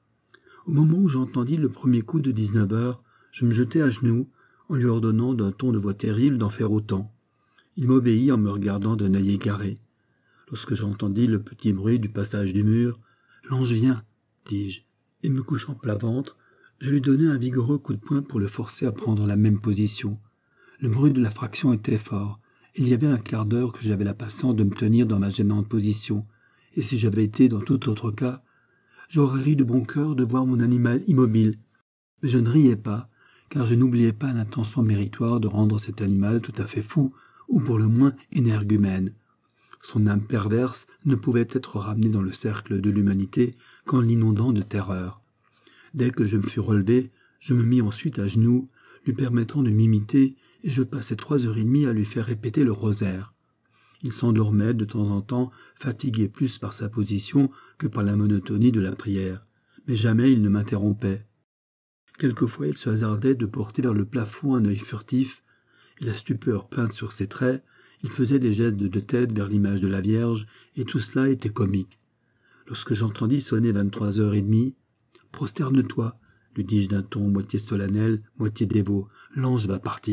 Au moment où j'entendis le premier coup de 19 heures, je me jetai à genoux, en lui ordonnant d'un ton de voix terrible d'en faire autant. Il m'obéit en me regardant d'un œil égaré. Lorsque j'entendis le petit bruit du passage du mur, « L'ange vient !» dis-je, et me couchant plat ventre, je lui donnai un vigoureux coup de poing pour le forcer à prendre la même position. Le bruit de la fraction était fort. Il y avait un quart d'heure que j'avais la patience de me tenir dans ma gênante position, et si j'avais été dans tout autre cas, j'aurais ri de bon cœur de voir mon animal immobile. Mais je ne riais pas, car je n'oubliais pas l'intention méritoire de rendre cet animal tout à fait fou, ou pour le moins énergumène. Son âme perverse ne pouvait être ramenée dans le cercle de l'humanité qu'en l'inondant de terreur. Dès que je me fus relevé, je me mis ensuite à genoux, lui permettant de m'imiter, et je passai 3 heures et demie à lui faire répéter le rosaire. Il s'endormait de temps en temps, fatigué plus par sa position que par la monotonie de la prière, mais jamais il ne m'interrompait. Quelquefois il se hasardait de porter vers le plafond un œil furtif, et la stupeur peinte sur ses traits, il faisait des gestes de tête vers l'image de la Vierge, et tout cela était comique. Lorsque j'entendis sonner 23h30, « Prosterne-toi », lui dis-je d'un ton moitié solennel, moitié dévot, « l'ange va partir ».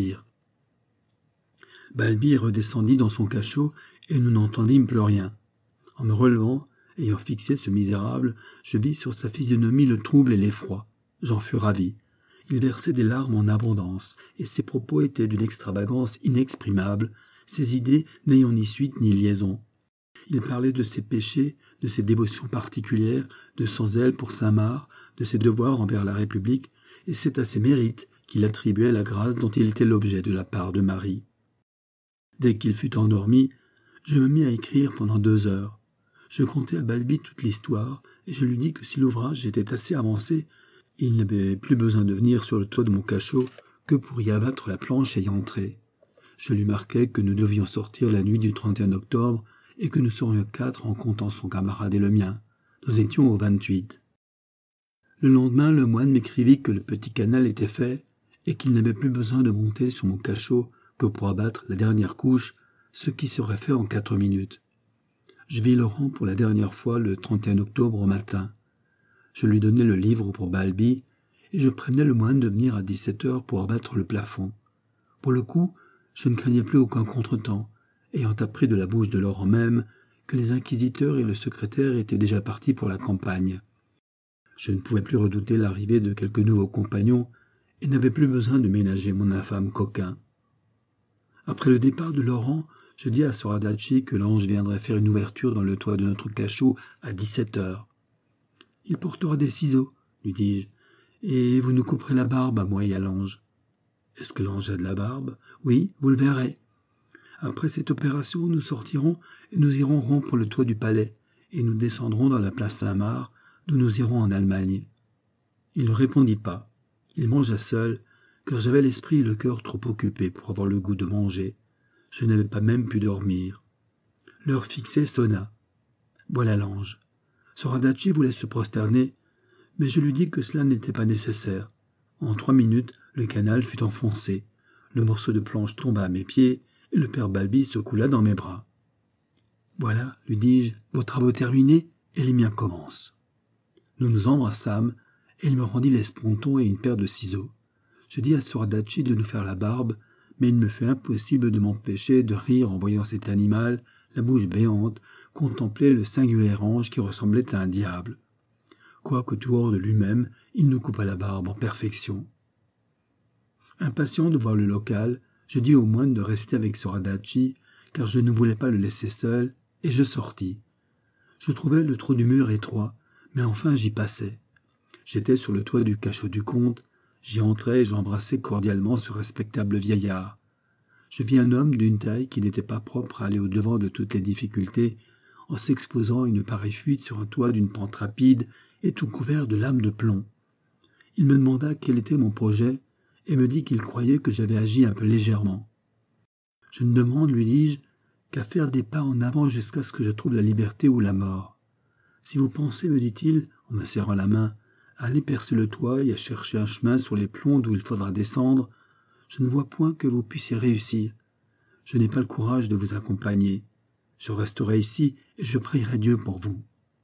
Balbi redescendit dans son cachot, et nous n'entendîmes plus rien. En me relevant, ayant fixé ce misérable, je vis sur sa physionomie le trouble et l'effroi. J'en fus ravi. Il versait des larmes en abondance, et ses propos étaient d'une extravagance inexprimable, ses idées n'ayant ni suite ni liaison. Il parlait de ses péchés, de ses dévotions particulières, de son zèle pour Saint-Marc, de ses devoirs envers la République, et c'est à ses mérites qu'il attribuait la grâce dont il était l'objet de la part de Marie. Dès qu'il fut endormi, je me mis à écrire pendant 2 heures. Je contai à Balbi toute l'histoire, et je lui dis que si l'ouvrage était assez avancé, il n'avait plus besoin de venir sur le toit de mon cachot que pour y abattre la planche et y entrer. Je lui marquai que nous devions sortir la nuit du 31 octobre et que nous serions 4 en comptant son camarade et le mien. Nous étions au 28. Le lendemain, le moine m'écrivit que le petit canal était fait et qu'il n'avait plus besoin de monter sur mon cachot que pour abattre la dernière couche, ce qui serait fait en 4 minutes. Je vis Laurent pour la dernière fois le 31 octobre au matin. Je lui donnai le livre pour Balbi et je prévenais le moine de venir à 17 heures pour abattre le plafond. Pour le coup, je ne craignais plus aucun contretemps, ayant appris de la bouche de Laurent même que les inquisiteurs et le secrétaire étaient déjà partis pour la campagne. Je ne pouvais plus redouter l'arrivée de quelques nouveaux compagnons et n'avais plus besoin de ménager mon infâme coquin. Après le départ de Laurent, je dis à Soradaci que l'ange viendrait faire une ouverture dans le toit de notre cachot à 17 heures. « Il portera des ciseaux, lui dis-je, et vous nous couperez la barbe à moi et à l'ange. »« Est-ce que l'ange a de la barbe ? » ?»« Oui, vous le verrez. Après cette opération, nous sortirons et nous irons rompre le toit du palais, et nous descendrons dans la place Saint-Marc, d'où nous irons en Allemagne. » Il ne répondit pas. Il mangea seul, car j'avais l'esprit et le cœur trop occupés pour avoir le goût de manger. Je n'avais pas même pu dormir. L'heure fixée sonna. Voilà l'ange. Soradaci voulait se prosterner, mais je lui dis que cela n'était pas nécessaire. En 3 minutes, le canal fut enfoncé. Le morceau de planche tomba à mes pieds et le père Balbi se coula dans mes bras. « Voilà, lui dis-je, vos travaux terminés et les miens commencent. » Nous nous embrassâmes et il me rendit l'esponton et une paire de ciseaux. Je dis à Soradaci de nous faire la barbe, mais il me fut impossible de m'empêcher de rire en voyant cet animal, la bouche béante, contempler le singulier ange qui ressemblait à un diable. Quoique tout hors de lui-même, il nous coupa la barbe en perfection. Impatient de voir le local, je dis au moine de rester avec Soradaci, car je ne voulais pas le laisser seul, et je sortis. Je trouvais le trou du mur étroit, mais enfin j'y passais. J'étais sur le toit du cachot du comte, j'y entrai et j'embrassai cordialement ce respectable vieillard. Je vis un homme d'une taille qui n'était pas propre à aller au-devant de toutes les difficultés, en s'exposant à une pareille fuite sur un toit d'une pente rapide et tout couvert de lames de plomb. Il me demanda quel était mon projet et me dit qu'il croyait que j'avais agi un peu légèrement. Je ne demande, lui dis-je, qu'à faire des pas en avant jusqu'à ce que je trouve la liberté ou la mort. Si vous pensez, me dit-il, en me serrant la main, à aller percer le toit et à chercher un chemin sur les plombs d'où il faudra descendre, je ne vois point que vous puissiez réussir. Je n'ai pas le courage de vous accompagner. Je resterai ici et je prierai Dieu pour vous.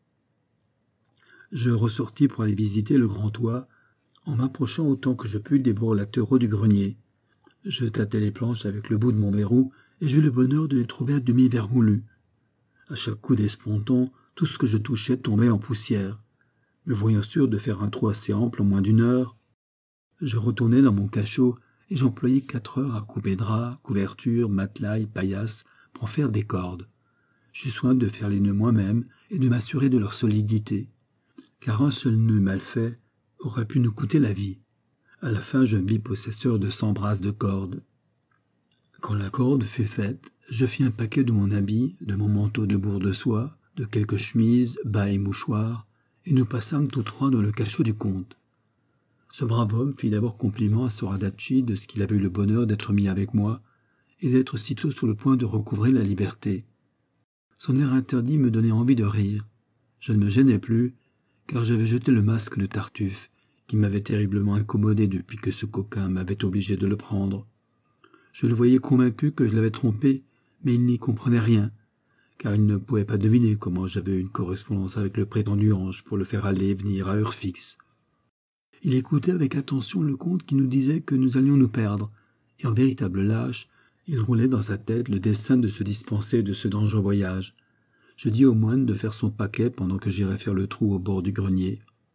Je ressortis pour aller visiter le grand toit, en m'approchant autant que je pus des latéraux du grenier. Je tâtai les planches avec le bout de mon verrou et j'eus le bonheur de les trouver à demi vermoulues. À chaque coup d'esponton, tout ce que je touchais tombait en poussière. Me voyant sûr de faire un trou assez ample en moins d'1 heure, je retournai dans mon cachot et j'employai 4 heures à couper draps, couvertures, matelas et paillasses pour en faire des cordes. J'eus soin de faire les nœuds moi-même et de m'assurer de leur solidité, car un seul nœud mal fait aurait pu nous coûter la vie. À la fin, je me vis possesseur de 100 brasses de cordes. Quand la corde fut faite, je fis un paquet de mon habit, de mon manteau de bourre de soie, de quelques chemises, bas et mouchoirs, et nous passâmes tous 3 dans le cachot du comte. Ce brave homme fit d'abord compliment à Soradaci de ce qu'il avait eu le bonheur d'être mis avec moi et d'être sitôt sur le point de recouvrer la liberté. Son air interdit me donnait envie de rire. Je ne me gênais plus, car j'avais jeté le masque de Tartuffe, qui m'avait terriblement incommodé depuis que ce coquin m'avait obligé de le prendre. Je le voyais convaincu que je l'avais trompé, mais il n'y comprenait rien, car il ne pouvait pas deviner comment j'avais eu une correspondance avec le prétendu ange pour le faire aller et venir à heure fixe. Il écoutait avec attention le comte qui nous disait que nous allions nous perdre, et en véritable lâche, il roulait dans sa tête le dessein de se dispenser de ce dangereux voyage. Je dis au moine de faire son paquet pendant que j'irais faire le trou au bord du grenier.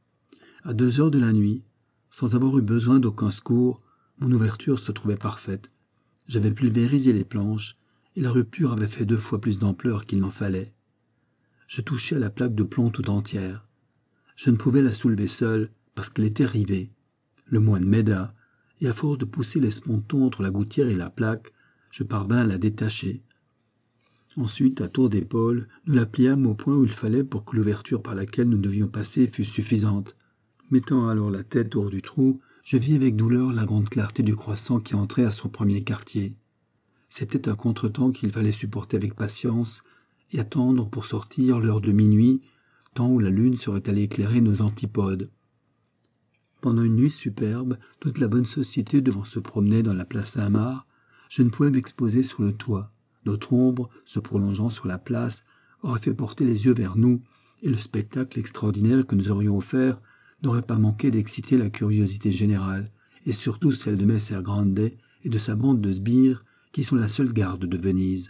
À 2 heures de la nuit, sans avoir eu besoin d'aucun secours, mon ouverture se trouvait parfaite. J'avais pulvérisé les planches, et la rupture avait fait 2 fois plus d'ampleur qu'il n'en fallait. Je touchai à la plaque de plomb tout entière. Je ne pouvais la soulever seule, parce qu'elle était rivée. Le moine m'aida, et à force de pousser l'esponton entre la gouttière et la plaque, je parvins à la détacher. Ensuite, à tour d'épaule, nous la pliâmes au point où il fallait pour que l'ouverture par laquelle nous devions passer fût suffisante. Mettant alors la tête hors du trou, je vis avec douleur la grande clarté du croissant qui entrait à son premier quartier. C'était un contretemps qu'il fallait supporter avec patience et attendre pour sortir l'heure de minuit, temps où la lune serait allée éclairer nos antipodes. Pendant une nuit superbe, toute la bonne société devant se promener dans la place Saint-Marc, je ne pouvais m'exposer sur le toit. Notre ombre, se prolongeant sur la place, aurait fait porter les yeux vers nous, et le spectacle extraordinaire que nous aurions offert n'aurait pas manqué d'exciter la curiosité générale, et surtout celle de Messer Grande et de sa bande de sbires, qui sont la seule garde de Venise.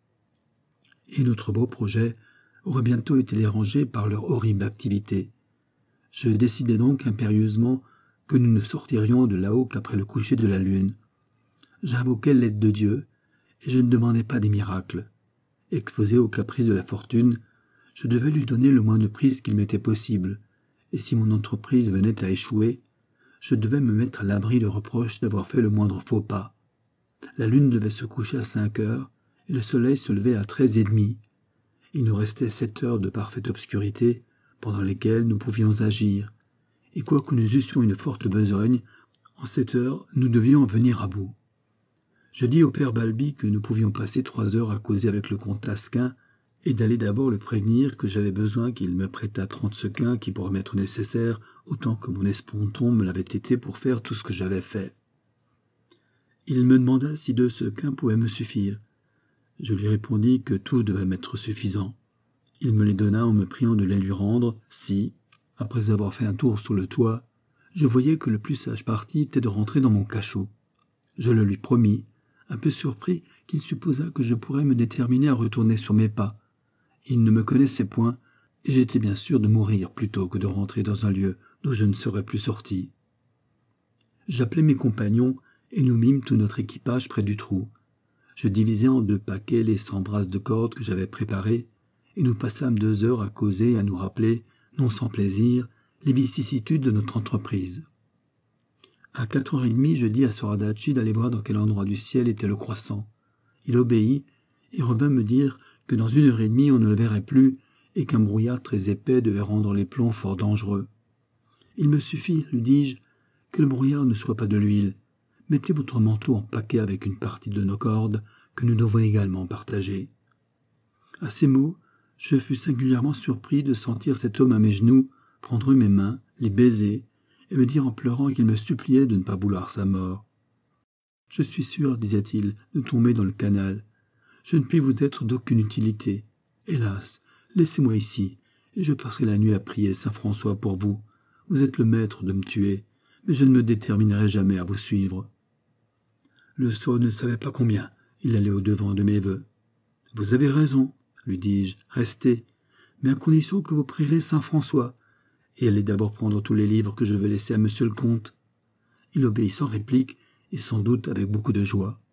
Et notre beau projet aurait bientôt été dérangé par leur horrible activité. Je décidai donc impérieusement que nous ne sortirions de là-haut qu'après le coucher de la lune. J'invoquai l'aide de Dieu, et je ne demandais pas des miracles. Exposé aux caprices de la fortune, je devais lui donner le moins de prise qu'il m'était possible, et si mon entreprise venait à échouer, je devais me mettre à l'abri de reproches d'avoir fait le moindre faux pas. La lune devait se coucher à 5 heures, et le soleil se levait à 13h30. Il nous restait 7 heures de parfaite obscurité, pendant lesquelles nous pouvions agir, et quoique nous eussions une forte besogne, En 7 heures, nous devions en venir à bout. Je dis au père Balbi que nous pouvions passer 3 heures à causer avec le comte Tasquin et d'aller d'abord le prévenir que j'avais besoin qu'il me prêtât 30 sequins qui pourraient m'être nécessaires autant que mon esponton me l'avait été pour faire tout ce que j'avais fait. Il me demanda si 2 sequins pouvaient me suffire. Je lui répondis que tout devait m'être suffisant. Il me les donna en me priant de les lui rendre si, après avoir fait un tour sur le toit, je voyais que le plus sage parti était de rentrer dans mon cachot. Je le lui promis, un peu surpris qu'il supposa que je pourrais me déterminer à retourner sur mes pas. Il ne me connaissait point, et j'étais bien sûr de mourir plutôt que de rentrer dans un lieu d'où je ne serais plus sorti. J'appelai mes compagnons, et nous mîmes tout notre équipage près du trou. Je divisai en 2 paquets les 100 brasses de corde que j'avais préparées, et nous passâmes 2 heures à causer et à nous rappeler, non sans plaisir, les vicissitudes de notre entreprise. À 4h30, je dis à Soradaci d'aller voir dans quel endroit du ciel était le croissant. Il obéit et revint me dire que dans 1h30 on ne le verrait plus et qu'un brouillard très épais devait rendre les plombs fort dangereux. Il me suffit, lui dis-je, que le brouillard ne soit pas de l'huile. Mettez votre manteau en paquet avec une partie de nos cordes que nous devons également partager. À ces mots, je fus singulièrement surpris de sentir cet homme à mes genoux prendre mes mains, les baiser, et me dire en pleurant qu'il me suppliait de ne pas vouloir sa mort. « Je suis sûr, disait-il, de tomber dans le canal. Je ne puis vous être d'aucune utilité. Hélas, laissez-moi ici, et je passerai la nuit à prier saint François pour vous. Vous êtes le maître de me tuer, mais je ne me déterminerai jamais à vous suivre. » Le sot ne savait pas combien il allait au-devant de mes vœux. « Vous avez raison, lui dis-je, restez, mais à condition que vous prierez saint François, et allez d'abord prendre tous les livres que je vais laisser à monsieur le comte. » Il obéit sans réplique, et sans doute avec beaucoup de joie.